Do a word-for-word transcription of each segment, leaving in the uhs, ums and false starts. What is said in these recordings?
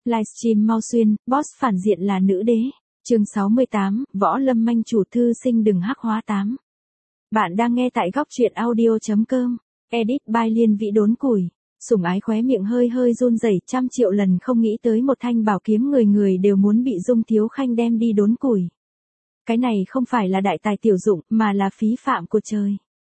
Livestream mau xuyên, boss phản diện là nữ đế. Chương sáu mươi tám, Võ Lâm Manh chủ thư sinh đừng hắc hóa tám. Bạn đang nghe tại góc truyện audio chấm com. Edit by Liên Vĩ Đốn Củi. Sủng Ái khóe miệng hơi hơi run rẩy, trăm triệu lần không nghĩ tới một thanh bảo kiếm người người đều muốn bị Dung Thiếu Khanh đem đi đốn củi. Cái này không phải là đại tài tiểu dụng, mà là phí phạm của trời.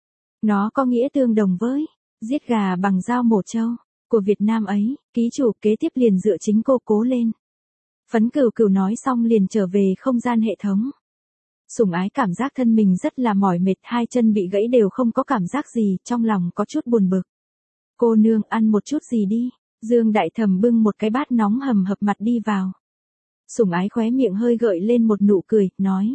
Nó có nghĩa tương đồng với giết gà bằng dao mổ trâu của Việt Nam ấy. Ký chủ kế tiếp liền dựa chính cô cố lên. Phấn Cửu Cửu nói xong liền trở về không gian hệ thống. Sủng Ái cảm giác thân mình rất là mỏi mệt, hai chân bị gãy đều không có cảm giác gì, trong lòng có chút buồn bực. Cô nương ăn một chút gì đi. Dương Đại Thẩm bưng một cái bát nóng hầm hập mặt đi vào. Sủng Ái khóe miệng hơi gợi lên một nụ cười, nói.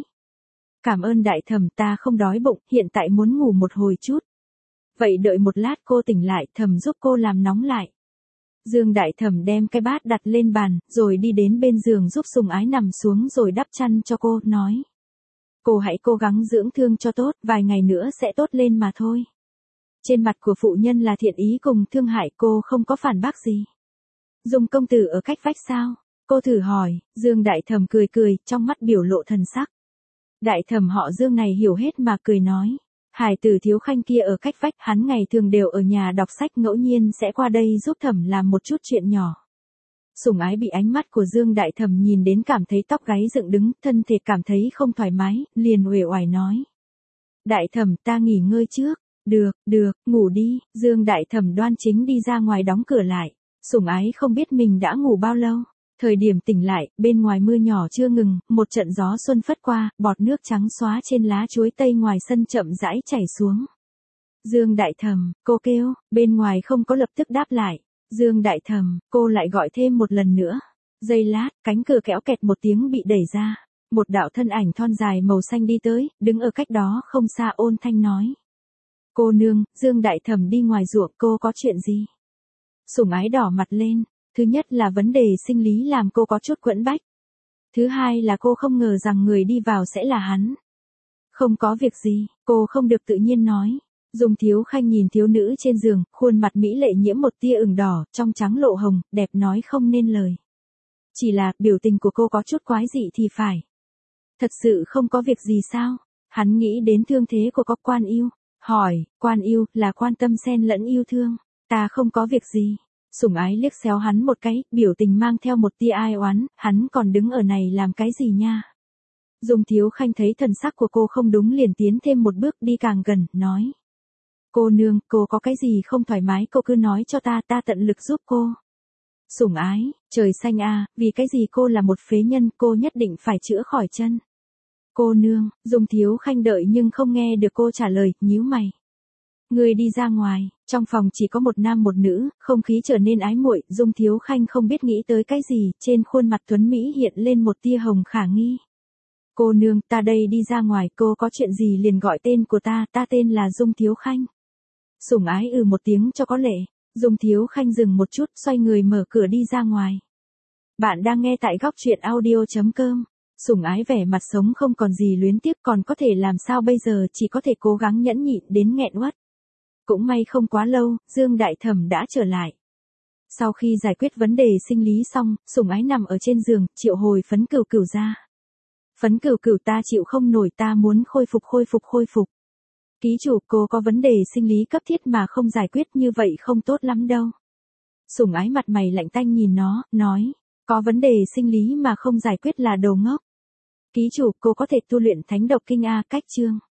Cảm ơn Đại Thẩm, ta không đói bụng, hiện tại muốn ngủ một hồi chút. Vậy đợi một lát cô tỉnh lại, Thẩm giúp cô làm nóng lại. Dương Đại Thẩm đem cái bát đặt lên bàn, rồi đi đến bên giường giúp Sủng Ái nằm xuống rồi đắp chăn cho cô, nói. Cô hãy cố gắng dưỡng thương cho tốt, vài ngày nữa sẽ tốt lên mà thôi. Trên mặt của phụ nhân là thiện ý cùng thương hại, cô không có phản bác gì. Dung công tử ở cách vách sao? Cô thử hỏi. Dương Đại Thẩm cười cười, trong mắt biểu lộ thần sắc. Đại Thẩm họ Dương này hiểu hết mà cười nói. Hải tử Thiếu Khanh kia ở cách vách, hắn ngày thường đều ở nhà đọc sách, ngẫu nhiên sẽ qua đây giúp Thẩm làm một chút chuyện nhỏ. Sủng Ái bị ánh mắt của Dương Đại Thẩm nhìn đến cảm thấy tóc gáy dựng đứng, thân thể cảm thấy không thoải mái, liền uể oải nói. Đại Thẩm, ta nghỉ ngơi trước. Được, được, ngủ đi. Dương Đại Thẩm đoan chính đi ra ngoài đóng cửa lại. Sủng Ái không biết mình đã ngủ bao lâu. Thời điểm tỉnh lại, bên ngoài mưa nhỏ chưa ngừng, một trận gió xuân phất qua, bọt nước trắng xóa trên lá chuối tây ngoài sân chậm rãi chảy xuống. Dương Đại Thẩm, cô kêu, bên ngoài không có lập tức đáp lại. Dương Đại Thẩm, cô lại gọi thêm một lần nữa. Giây lát, cánh cửa kéo kẹt một tiếng bị đẩy ra. Một đạo thân ảnh thon dài màu xanh đi tới, đứng ở cách đó không xa ôn thanh nói. Cô nương, Dương Đại Thẩm đi ngoài ruộng, cô có chuyện gì? Sủng Ái đỏ mặt lên. Thứ nhất là vấn đề sinh lý làm cô có chút quẫn bách. Thứ hai là cô không ngờ rằng người đi vào sẽ là hắn. Không có việc gì, cô không được tự nhiên nói. Dung Thiếu Khanh nhìn thiếu nữ trên giường, khuôn mặt mỹ lệ nhiễm một tia ửng đỏ, trong trắng lộ hồng, đẹp nói không nên lời. Chỉ là, biểu tình của cô có chút quái dị thì phải. Thật sự không có việc gì sao? Hắn nghĩ đến thương thế của có Quan Yêu. Hỏi, Quan Yêu, là quan tâm xen lẫn yêu thương. Ta không có việc gì. Sủng Ái liếc xéo hắn một cái, biểu tình mang theo một tia ai oán, hắn còn đứng ở này làm cái gì nha. Dung Thiếu Khanh thấy thần sắc của cô không đúng liền tiến thêm một bước đi càng gần, nói. Cô nương, cô có cái gì không thoải mái cô cứ nói cho ta, ta tận lực giúp cô. Sủng Ái, trời xanh a, vì cái gì cô là một phế nhân, cô nhất định phải chữa khỏi chân. Cô nương, Dung Thiếu Khanh đợi nhưng không nghe được cô trả lời, nhíu mày. Người đi ra ngoài, trong phòng chỉ có một nam một nữ, không khí trở nên ái muội, Dung Thiếu Khanh không biết nghĩ tới cái gì, trên khuôn mặt tuấn Mỹ hiện lên một tia hồng khả nghi. Cô nương, ta đây đi ra ngoài, cô có chuyện gì liền gọi tên của ta, ta tên là Dung Thiếu Khanh. Sủng Ái ừ một tiếng cho có lệ, Dung Thiếu Khanh dừng một chút, xoay người mở cửa đi ra ngoài. Bạn đang nghe tại góc truyện audio chấm com. Sủng Ái vẻ mặt sống không còn gì luyến tiếc, còn có thể làm sao bây giờ, chỉ có thể cố gắng nhẫn nhịn đến nghẹn uất. Cũng may không quá lâu, Dương Đại Thẩm đã trở lại. Sau khi giải quyết vấn đề sinh lý xong, Sủng Ái nằm ở trên giường, triệu hồi Phấn Cửu Cửu ra. Phấn Cửu Cửu, ta chịu không nổi, ta muốn khôi phục khôi phục khôi phục. Ký chủ, cô có vấn đề sinh lý cấp thiết mà không giải quyết như vậy không tốt lắm đâu. Sủng Ái mặt mày lạnh tanh nhìn nó, nói. Có vấn đề sinh lý mà không giải quyết là đồ ngốc. Ký chủ, cô có thể tu luyện Thánh Độc Kinh A, cách chương.